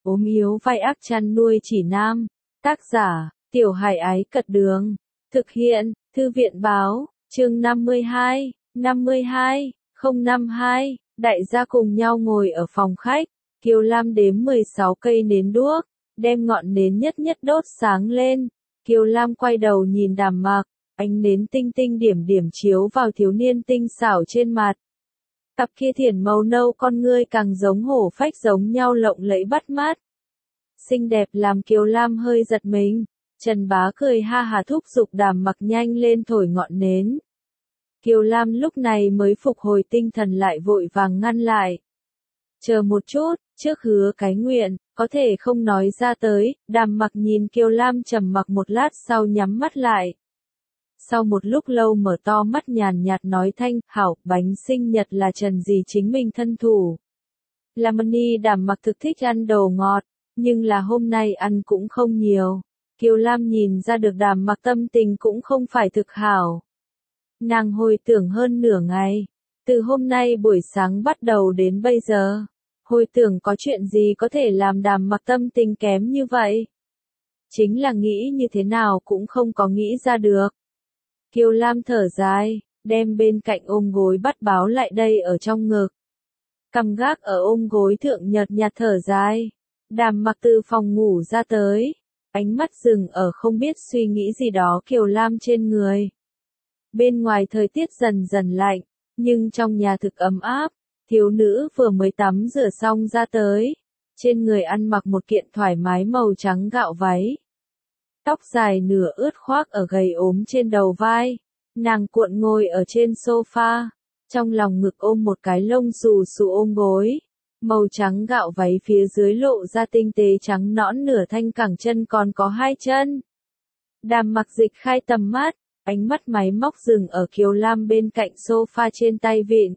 ốm yếu vai ác chăn nuôi chỉ nam. Tác giả, Tiểu Hải Ái Cật Đường. Thực hiện, Thư viện Báo, chương 52, 052, đại gia cùng nhau ngồi ở phòng khách. Kiều Lam đếm 16 cây nến đuốc, đem ngọn nến nhất nhất đốt sáng lên. Kiều Lam quay đầu nhìn Đàm Mặc, ánh nến tinh tinh điểm điểm chiếu vào thiếu niên tinh xảo trên mặt. Cặp kia thiển màu nâu con ngươi càng giống hổ phách giống nhau lộng lẫy bắt mắt. Xinh đẹp làm Kiều Lam hơi giật mình. Trần Bá cười ha hà thúc giục Đàm Mặc nhanh lên thổi ngọn nến. Kiều Lam lúc này mới phục hồi tinh thần lại vội vàng ngăn lại. Chờ một chút, trước hứa cái nguyện, có thể không nói ra tới. Đàm Mặc nhìn Kiều Lam trầm mặc một lát sau nhắm mắt lại. Sau một lúc lâu mở to mắt nhàn nhạt nói thanh, hảo, bánh sinh nhật là Trần gì chính mình thân thủ. Lamani Đàm Mặc thực thích ăn đồ ngọt, nhưng là hôm nay ăn cũng không nhiều. Kiều Lam nhìn ra được Đàm Mặc tâm tình cũng không phải thực hảo. Nàng hồi tưởng hơn nửa ngày, từ hôm nay buổi sáng bắt đầu đến bây giờ, hồi tưởng có chuyện gì có thể làm Đàm Mặc tâm tình kém như vậy. Chính là nghĩ như thế nào cũng không có nghĩ ra được. Kiều Lam thở dài, đem bên cạnh ôm gối bắt báo lại đây ở trong ngực. Cằm gác ở ôm gối thượng nhợt nhạt thở dài. Đàm Mặc từ phòng ngủ ra tới, ánh mắt dừng ở không biết suy nghĩ gì đó Kiều Lam trên người. Bên ngoài thời tiết dần dần lạnh, nhưng trong nhà thực ấm áp. Thiếu nữ vừa mới tắm rửa xong ra tới, trên người ăn mặc một kiện thoải mái màu trắng gạo váy. Tóc dài nửa ướt khoác ở gầy ốm trên đầu vai, nàng cuộn ngồi ở trên sofa, trong lòng ngực ôm một cái lông xù xù ôm gối. Màu trắng gạo váy phía dưới lộ ra tinh tế trắng nõn nửa thanh cẳng chân còn có hai chân. Đàm Mặc dịch khai tầm mắt, ánh mắt máy móc dừng ở Kiều Lam bên cạnh sofa trên tay vịn.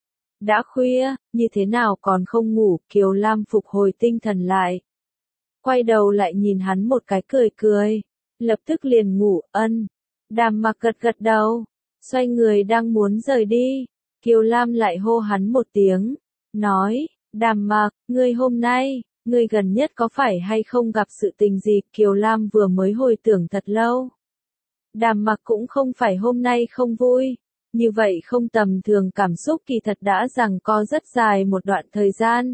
Đã khuya, như thế nào còn không ngủ, Kiều Lam phục hồi tinh thần lại. Quay đầu lại nhìn hắn một cái cười cười, lập tức liền ngủ, ân. Đàm Mặc gật gật đầu, xoay người đang muốn rời đi. Kiều Lam lại hô hắn một tiếng, nói, Đàm Mặc, ngươi hôm nay, ngươi gần nhất có phải hay không gặp sự tình gì? Kiều Lam vừa mới hồi tưởng thật lâu. Đàm Mặc cũng không phải hôm nay không vui, như vậy không tầm thường cảm xúc kỳ thật đã giằng co rất dài một đoạn thời gian.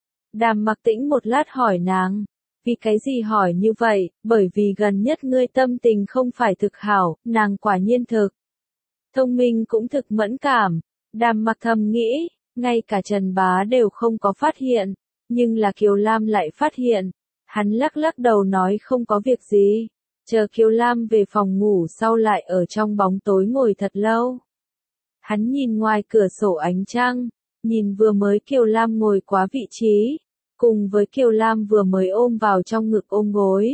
Đàm Mặc tĩnh một lát hỏi nàng, vì cái gì hỏi như vậy? Bởi vì gần nhất ngươi tâm tình không phải thực hảo, nàng quả nhiên thực thông minh cũng thực mẫn cảm. Đàm Mặc thầm nghĩ, ngay cả Trần Bá đều không có phát hiện, nhưng là Kiều Lam lại phát hiện. Hắn lắc lắc đầu nói không có việc gì. Chờ Kiều Lam về phòng ngủ sau lại ở trong bóng tối ngồi thật lâu. Hắn nhìn ngoài cửa sổ ánh trăng, nhìn vừa mới Kiều Lam ngồi quá vị trí, cùng với Kiều Lam vừa mới ôm vào trong ngực ôm gối.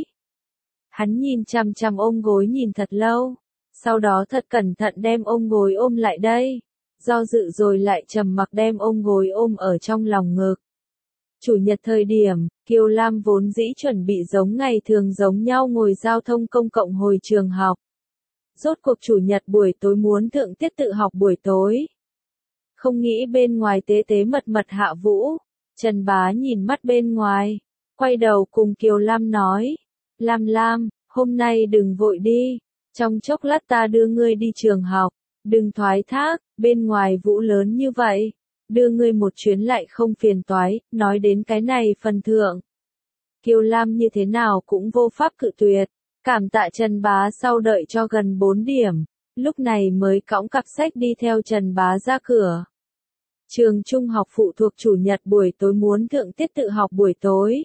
Hắn nhìn chằm chằm ôm gối nhìn thật lâu, sau đó thật cẩn thận đem ôm gối ôm lại đây, do dự rồi lại trầm mặc đem ôm gối ôm ở trong lòng ngực. Chủ nhật thời điểm, Kiều Lam vốn dĩ chuẩn bị giống ngày thường giống nhau ngồi giao thông công cộng hồi trường học. Rốt cuộc chủ nhật buổi tối muốn thượng tiết tự học buổi tối. Không nghĩ bên ngoài tế tế mật mật hạ vũ. Trần Bá nhìn mắt bên ngoài, quay đầu cùng Kiều Lam nói, Lam, hôm nay đừng vội đi, trong chốc lát ta đưa ngươi đi trường học, đừng thoái thác, bên ngoài vũ lớn như vậy, đưa ngươi một chuyến lại không phiền toái. Nói đến cái này phần thượng. Kiều Lam như thế nào cũng vô pháp cự tuyệt, cảm tạ Trần Bá sau đợi cho gần 4 điểm, lúc này mới cõng cặp sách đi theo Trần Bá ra cửa. Trường trung học phụ thuộc chủ nhật buổi tối muốn thượng tiết tự học buổi tối.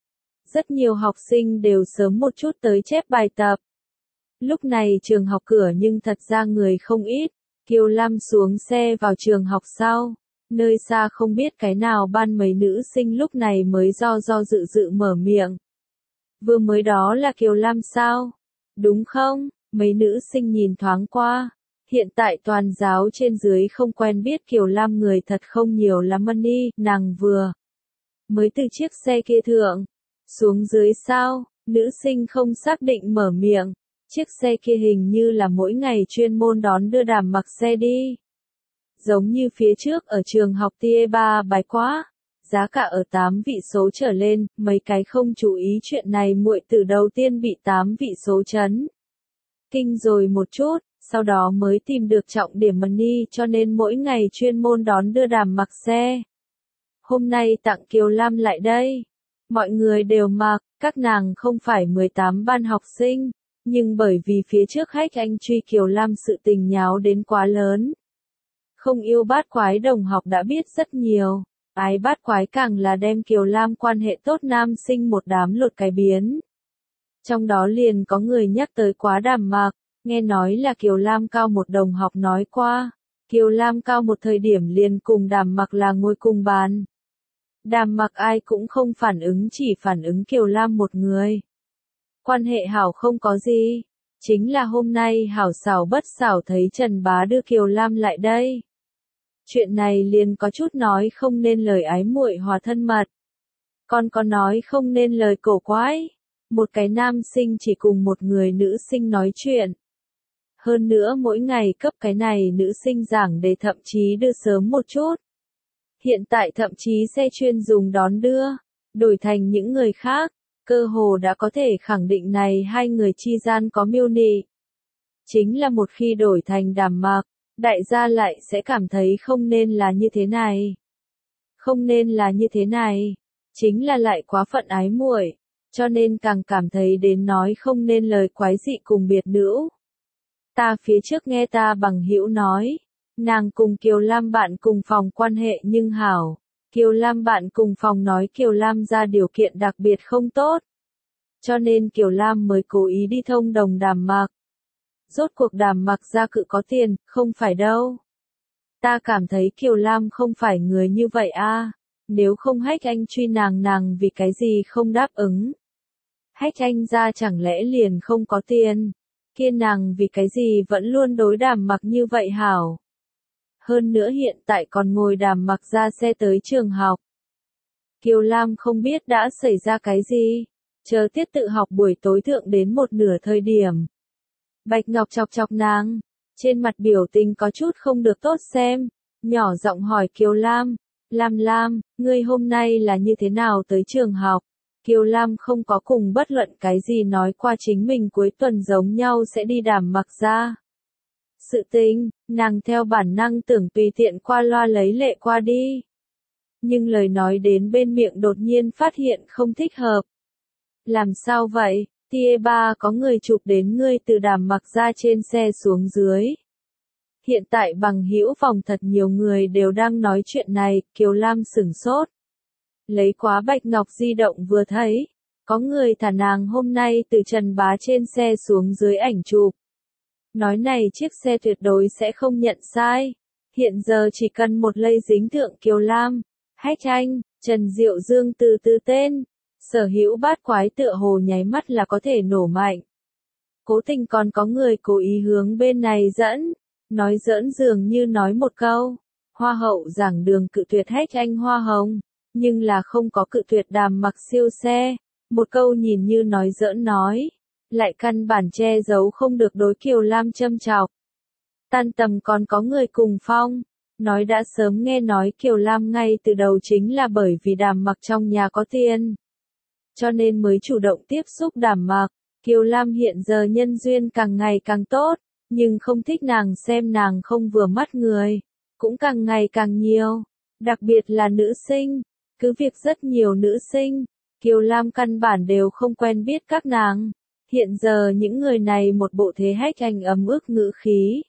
Rất nhiều học sinh đều sớm một chút tới chép bài tập. Lúc này trường học cửa nhưng thật ra người không ít. Kiều Lam xuống xe vào trường học sau. Nơi xa không biết cái nào ban mấy nữ sinh lúc này mới do dự mở miệng. Vừa mới đó là Kiều Lam sao? Đúng không? Mấy nữ sinh nhìn thoáng qua. Hiện tại toàn giáo trên dưới không quen biết Kiều Lam người thật không nhiều lắm Money, nàng vừa mới từ chiếc xe kia thượng xuống dưới sao? Nữ sinh không xác định mở miệng. Chiếc xe kia hình như là mỗi ngày chuyên môn đón đưa Đàm Mặc xe đi. Giống như phía trước ở trường học tia ba bài quá. giá cả ở 8 vị số trở lên, mấy cái không chú ý chuyện này muội tử đầu tiên bị 8 vị số chấn kinh rồi một chút, sau đó mới tìm được trọng điểm money cho nên mỗi ngày chuyên môn đón đưa Đàm mặc xe. Hôm nay tặng Kiều Lam lại đây. Mọi người đều mặc, các nàng không phải 18 ban học sinh, nhưng bởi vì phía trước khách anh truy Kiều Lam sự tình nháo đến quá lớn. Không yêu bát quái đồng học đã biết rất nhiều, ái bát quái càng là đem Kiều Lam quan hệ tốt nam sinh một đám lột cái biến. Trong đó liền có người nhắc tới quá Đàm mặc, nghe nói là Kiều Lam cao một đồng học nói qua. Kiều Lam cao một thời điểm liền cùng Đàm mặc là ngồi cùng bàn. Đàm mặc ai cũng không phản ứng, chỉ phản ứng Kiều Lam một người. Quan hệ hảo không có gì, chính là hôm nay hảo xảo bất xảo thấy Trần Bá đưa Kiều Lam lại đây. Chuyện này liền có chút nói không nên lời ái muội hòa thân mật. Còn có nói không nên lời cổ quái. Một cái nam sinh chỉ cùng một người nữ sinh nói chuyện. Hơn nữa mỗi ngày cấp cái này nữ sinh giảng đề thậm chí đưa sớm một chút. Hiện tại thậm chí xe chuyên dùng đón đưa, đổi thành những người khác, cơ hồ đã có thể khẳng định này hai người chi gian có mưu nị. Chính là một khi đổi thành Đàm mặc, đại gia lại sẽ cảm thấy không nên là như thế này. Không nên là như thế này, chính là lại quá phận ái muội, cho nên càng cảm thấy đến nói không nên lời quái dị cùng biệt nữ. Ta phía trước nghe ta bằng hữu nói, nàng cùng Kiều Lam bạn cùng phòng quan hệ nhưng hảo. Kiều Lam bạn cùng phòng nói Kiều Lam ra điều kiện đặc biệt không tốt. Cho nên Kiều Lam mới cố ý đi thông đồng Đàm mặc. Rốt cuộc Đàm mặc ra cự có tiền, không phải đâu. Ta cảm thấy Kiều Lam không phải người như vậy a. Nếu không hách anh truy nàng vì cái gì không đáp ứng. Hách anh ra chẳng lẽ liền không có tiền. Kia nàng vì cái gì vẫn luôn đối Đàm mặc như vậy hảo. Hơn nữa hiện tại còn ngồi Đàm mặc ra xe tới trường học. Kiều Lam không biết đã xảy ra cái gì. Chờ tiết tự học buổi tối thượng đến một nửa thời điểm. Bạch Ngọc chọc chọc nàng. Trên mặt biểu tình có chút không được tốt xem. Nhỏ giọng hỏi Kiều Lam. Lam, ngươi hôm nay là như thế nào tới trường học? Kiều Lam không có cùng bất luận cái gì nói qua chính mình cuối tuần giống nhau sẽ đi Đàm mặc ra. Sự tình, nàng theo bản năng tưởng tùy tiện qua loa lấy lệ qua đi. Nhưng lời nói đến bên miệng đột nhiên phát hiện không thích hợp. Làm sao vậy? Tia ba có người chụp đến ngươi từ Đàm mặc ra trên xe xuống dưới. Hiện tại bằng hữu phòng thật nhiều người đều đang nói chuyện này, Kiều Lam sửng sốt. Lấy quá Bạch Ngọc di động vừa thấy, có người thả nàng hôm nay từ Trần Bá trên xe xuống dưới ảnh chụp. Nói này chiếc xe tuyệt đối sẽ không nhận sai. Hiện giờ chỉ cần một lây dính thượng Kiều Lam, hách anh, Trần Diệu Dương từ từ tên, sở hữu bát quái tựa hồ nháy mắt là có thể nổ mạnh. Cố tình còn có người cố ý hướng bên này dẫn, nói giỡn dường như nói một câu, hoa hậu giảng đường cự tuyệt hách anh hoa hồng, nhưng là không có cự tuyệt Đàm mặc siêu xe, một câu nhìn như nói giỡn nói, lại căn bản che giấu không được đối Kiều Lam châm chọc. Tan tầm còn có người cùng phong, nói đã sớm nghe nói Kiều Lam ngay từ đầu chính là bởi vì Đàm mặc trong nhà có tiền. Cho nên mới chủ động tiếp xúc Đàm mặc, Kiều Lam hiện giờ nhân duyên càng ngày càng tốt, nhưng không thích nàng xem nàng không vừa mắt người, cũng càng ngày càng nhiều, đặc biệt là nữ sinh, cứ việc rất nhiều nữ sinh, Kiều Lam căn bản đều không quen biết các nàng. Hiện giờ những người này một bộ thế hách anh ấm ức ngữ khí.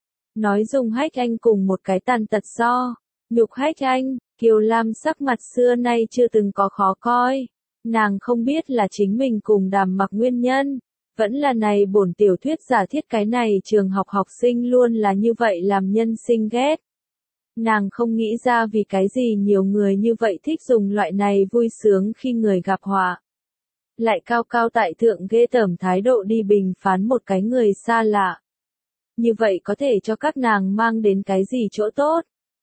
Nói dùng hách anh cùng một cái tàn tật do, nhục hách anh, Kiều Lam sắc mặt xưa nay chưa từng có khó coi. Nàng không biết là chính mình cùng Đàm mặc nguyên nhân, vẫn là này bổn tiểu thuyết giả thiết cái này trường học học sinh luôn là như vậy làm nhân sinh ghét. Nàng không nghĩ ra vì cái gì nhiều người như vậy thích dùng loại này vui sướng khi người gặp họa. Lại cao cao tại thượng ghê tởm thái độ đi bình phán một cái người xa lạ. Như vậy có thể cho các nàng mang đến cái gì chỗ tốt?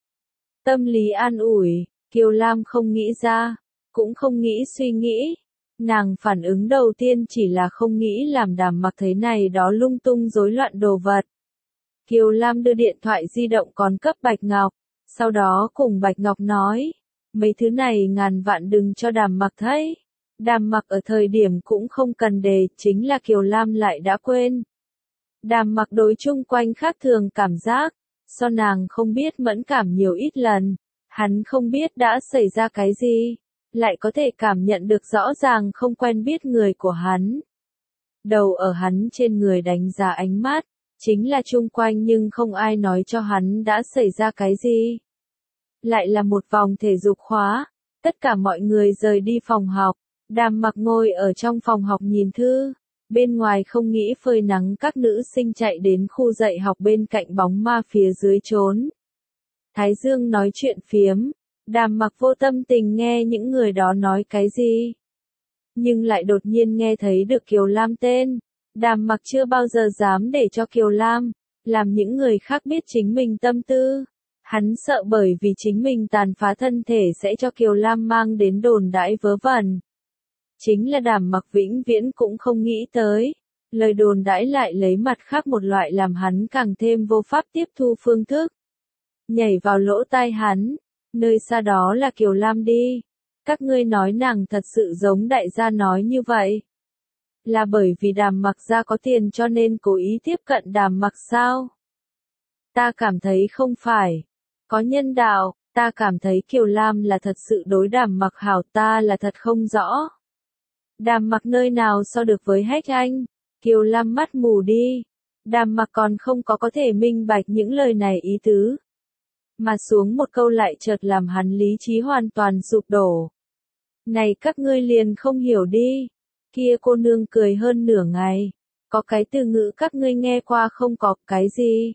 Tâm lý an ủi, Kiều Lam không nghĩ ra, cũng không nghĩ suy nghĩ. Nàng phản ứng đầu tiên chỉ là không nghĩ làm Đàm mặc thấy này đó lung tung rối loạn đồ vật. Kiều Lam đưa điện thoại di động còn cấp Bạch Ngọc, sau đó cùng Bạch Ngọc nói, mấy thứ này ngàn vạn đừng cho Đàm Mặc thấy. Đàm Mặc ở thời điểm cũng không cần đề, chính là Kiều Lam lại đã quên. Đàm Mặc đối chung quanh khác thường cảm giác, do nàng không biết mẫn cảm nhiều ít lần, hắn không biết đã xảy ra cái gì, lại có thể cảm nhận được rõ ràng không quen biết người của hắn. Đầu ở hắn trên người đánh giá ánh mắt, chính là chung quanh nhưng không ai nói cho hắn đã xảy ra cái gì. Lại là một vòng thể dục khóa, tất cả mọi người rời đi phòng học, Đàm Mặc ngồi ở trong phòng học nhìn thư, bên ngoài không nghĩ phơi nắng các nữ sinh chạy đến khu dạy học bên cạnh bóng ma phía dưới trốn. Thái Dương nói chuyện phiếm, Đàm Mặc vô tâm tình nghe những người đó nói cái gì. Nhưng lại đột nhiên nghe thấy được Kiều Lam tên, Đàm Mặc chưa bao giờ dám để cho Kiều Lam làm những người khác biết chính mình tâm tư. Hắn sợ bởi vì chính mình tàn phá thân thể sẽ cho Kiều Lam mang đến đồn đãi vớ vẩn. Chính là Đàm Mặc vĩnh viễn cũng không nghĩ tới, lời đồn đãi lại lấy mặt khác một loại làm hắn càng thêm vô pháp tiếp thu phương thức. Nhảy vào lỗ tai hắn, nơi xa đó là Kiều Lam đi. Các ngươi nói nàng thật sự giống đại gia nói như vậy. Là bởi vì Đàm Mặc gia có tiền cho nên cố ý tiếp cận Đàm Mặc sao? Ta cảm thấy không phải. Có nhân đạo, ta cảm thấy Kiều Lam là thật sự đối Đàm Mặc hảo, ta là thật không rõ. Đàm Mặc nơi nào so được với Hách Anh? Kiều Lam mắt mù đi. Đàm Mặc còn không có thể minh bạch những lời này ý tứ. Mà xuống một câu lại chợt làm hắn lý trí hoàn toàn sụp đổ. Này các ngươi liền không hiểu đi. Kia cô nương cười hơn nửa ngày. Có cái từ ngữ các ngươi nghe qua không, có cái gì?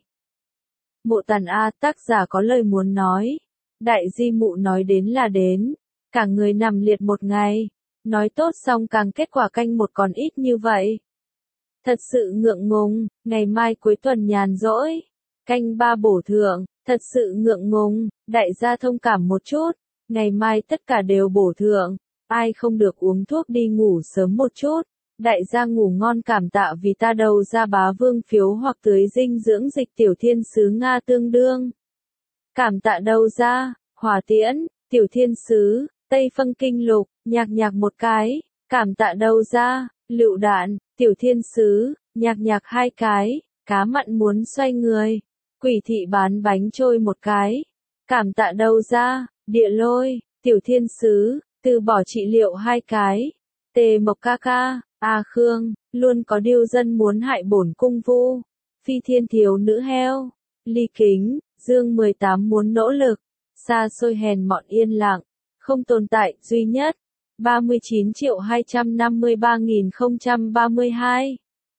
Mộ Tàn A, tác giả có lời muốn nói. Đại di mụ nói đến là đến. Cả người nằm liệt một ngày. Nói tốt xong càng kết quả canh một còn ít như vậy. Thật sự ngượng ngùng, ngày mai cuối tuần nhàn rỗi. Canh 3 bổ thượng, thật sự ngượng ngùng, đại gia thông cảm một chút. Ngày mai tất cả đều bổ thượng. Ai không được uống thuốc đi ngủ sớm một chút. Đại gia ngủ ngon, cảm tạ vì ta đầu ra bá vương phiếu hoặc tưới dinh dưỡng dịch tiểu thiên sứ Nga tương đương. Cảm tạ đầu ra, hỏa tiễn, tiểu thiên sứ, Tây Phân Kinh Lục, nhạc một cái, cảm tạ đầu ra, lựu đạn, tiểu thiên sứ, nhạc 2 cái, cá mặn muốn xoay người, quỷ thị bán bánh trôi 1 cái, cảm tạ đầu ra, địa lôi, tiểu thiên sứ, từ bỏ trị liệu 2 cái, tề mộc ca ca, A Khương, luôn có điêu dân muốn hại bổn cung vu, phi thiên thiếu nữ heo, ly kính, dương 18 muốn nỗ lực, xa xôi hèn mọn yên lặng, không tồn tại, duy nhất, 39.253.032,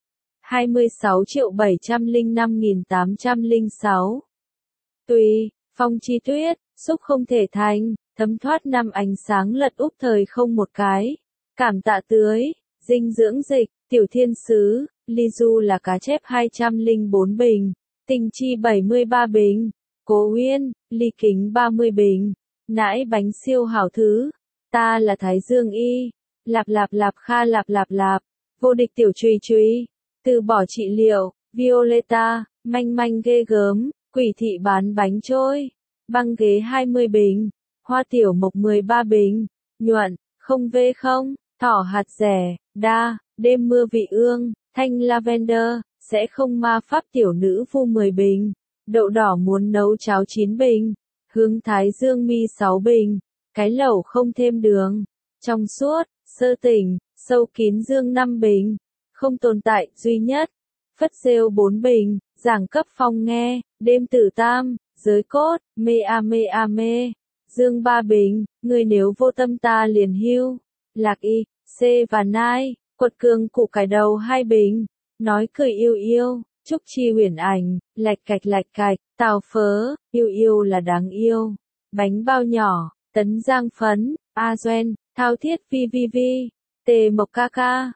26.705.806. Tùy, phong chi tuyết, xúc không thể thành, thấm thoát năm ánh sáng lật úp thời không 1 cái, cảm tạ tưới, dinh dưỡng dịch, tiểu thiên sứ, ly du là cá chép 204 bình, tình chi 73 bình, cố uyên, ly kính 30 bình, nãi bánh siêu hảo thứ, ta là Thái Dương y, lạp kha lạp, vô địch tiểu trùy, từ bỏ trị liệu, Violeta, manh ghê gớm, quỷ thị bán bánh trôi, băng ghế 20 bình, hoa tiểu mộc 13 bình, nhuận, không vê không, thỏ hạt rẻ, đa, đêm mưa vị ương, thanh lavender, sẽ không ma pháp tiểu nữ phu 10 bình, đậu đỏ muốn nấu cháo 9 bình, hướng thái dương mi 6 bình, cái lẩu không thêm đường, trong suốt, sơ tỉnh, sâu kín dương 5 bình, không tồn tại, duy nhất, phất rêu 4 bình, giảng cấp phong nghe, đêm tử tam, giới cốt, mê a mê, dương 3 bình, người nếu vô tâm ta liền hưu, lạc y, c và nai, quật cường cụ cải đầu 2 bình, nói cười yêu, trúc chi huyền ảnh, lạch cạch, tào phớ, yêu là đáng yêu, bánh bao nhỏ, tấn giang phấn, a doen, thao thiết vi, tề mộc ca ca,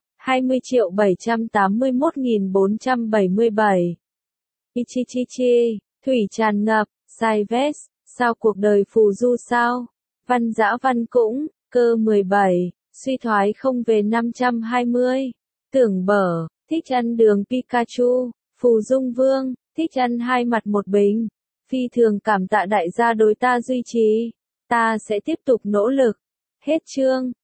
20.781.477. Ichichichi, thủy tràn ngập, sai vest, sao cuộc đời phù du sao? Văn dã văn cũng, cơ 17, suy thoái không về 520. Tưởng bở, thích ăn đường Pikachu, phù dung vương, thích ăn 2 mặt 1 bình. Phi thường cảm tạ đại gia đối ta duy trì. Ta sẽ tiếp tục nỗ lực. Hết chương.